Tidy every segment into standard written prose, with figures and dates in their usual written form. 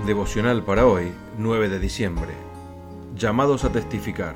Devocional para hoy, 9 de diciembre. Llamados a testificar.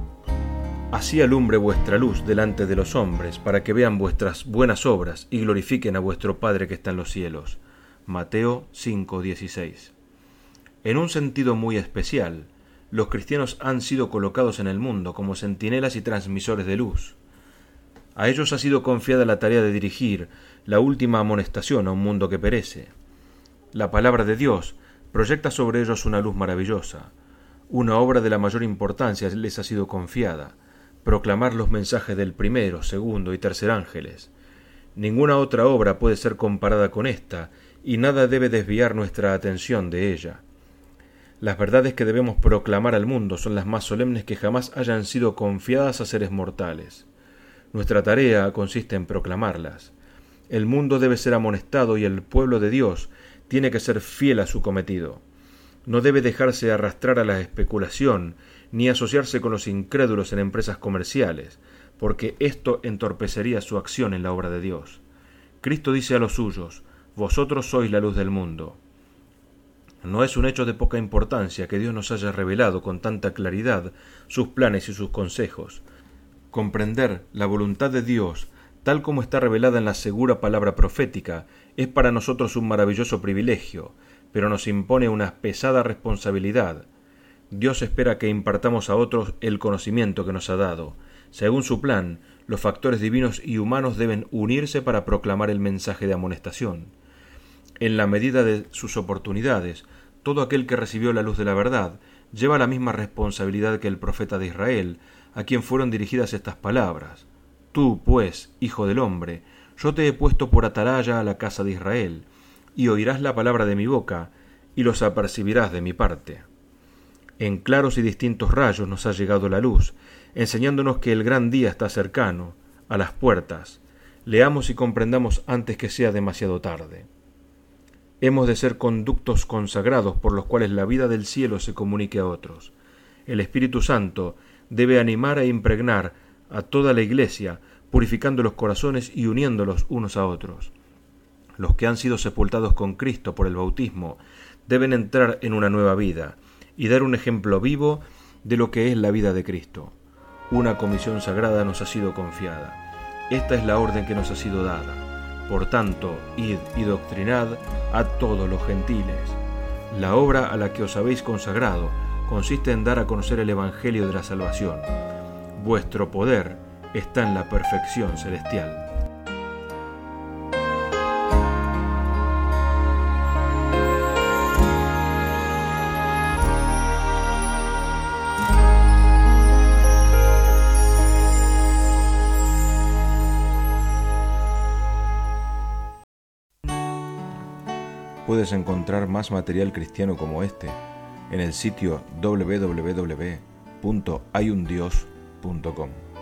Así alumbre vuestra luz delante de los hombres, para que vean vuestras buenas obras y glorifiquen a vuestro Padre que está en los cielos. Mateo 5:16. En un sentido muy especial, los cristianos han sido colocados en el mundo como centinelas y transmisores de luz. A ellos ha sido confiada la tarea de dirigir la última amonestación a un mundo que perece. La palabra de Dios proyecta sobre ellos una luz maravillosa. Una obra de la mayor importancia les ha sido confiada: proclamar los mensajes del primero, segundo y tercer ángeles. Ninguna otra obra puede ser comparada con esta, y nada debe desviar nuestra atención de ella. Las verdades que debemos proclamar al mundo son las más solemnes que jamás hayan sido confiadas a seres mortales. Nuestra tarea consiste en proclamarlas. El mundo debe ser amonestado y el pueblo de Dios tiene que ser fiel a su cometido. No debe dejarse arrastrar a la especulación ni asociarse con los incrédulos en empresas comerciales, porque esto entorpecería su acción en la obra de Dios. Cristo dice a los suyos: vosotros sois la luz del mundo. No es un hecho de poca importancia que Dios nos haya revelado con tanta claridad sus planes y sus consejos. Comprender la voluntad de Dios, tal como está revelada en la segura palabra profética, es para nosotros un maravilloso privilegio, pero nos impone una pesada responsabilidad. Dios espera que impartamos a otros el conocimiento que nos ha dado. Según su plan, los factores divinos y humanos deben unirse para proclamar el mensaje de amonestación. En la medida de sus oportunidades, todo aquel que recibió la luz de la verdad lleva la misma responsabilidad que el profeta de Israel, a quien fueron dirigidas estas palabras: Tú, pues, hijo del hombre, yo te he puesto por atalaya a la casa de Israel, y oirás la palabra de mi boca, y los apercibirás de mi parte. En claros y distintos rayos nos ha llegado la luz, enseñándonos que el gran día está cercano, a las puertas. Leamos y comprendamos antes que sea demasiado tarde. Hemos de ser conductos consagrados por los cuales la vida del cielo se comunique a otros. El Espíritu Santo debe animar e impregnar a toda la Iglesia, purificando los corazones y uniéndolos unos a otros. Los que han sido sepultados con Cristo por el bautismo deben entrar en una nueva vida y dar un ejemplo vivo de lo que es la vida de Cristo. Una comisión sagrada nos ha sido confiada. Esta es la orden que nos ha sido dada. Por tanto, id y doctrinad a todos los gentiles. La obra a la que os habéis consagrado consiste en dar a conocer el Evangelio de la salvación. Vuestro poder está en la perfección celestial. Puedes encontrar más material cristiano como este en el sitio www.hayundios.com.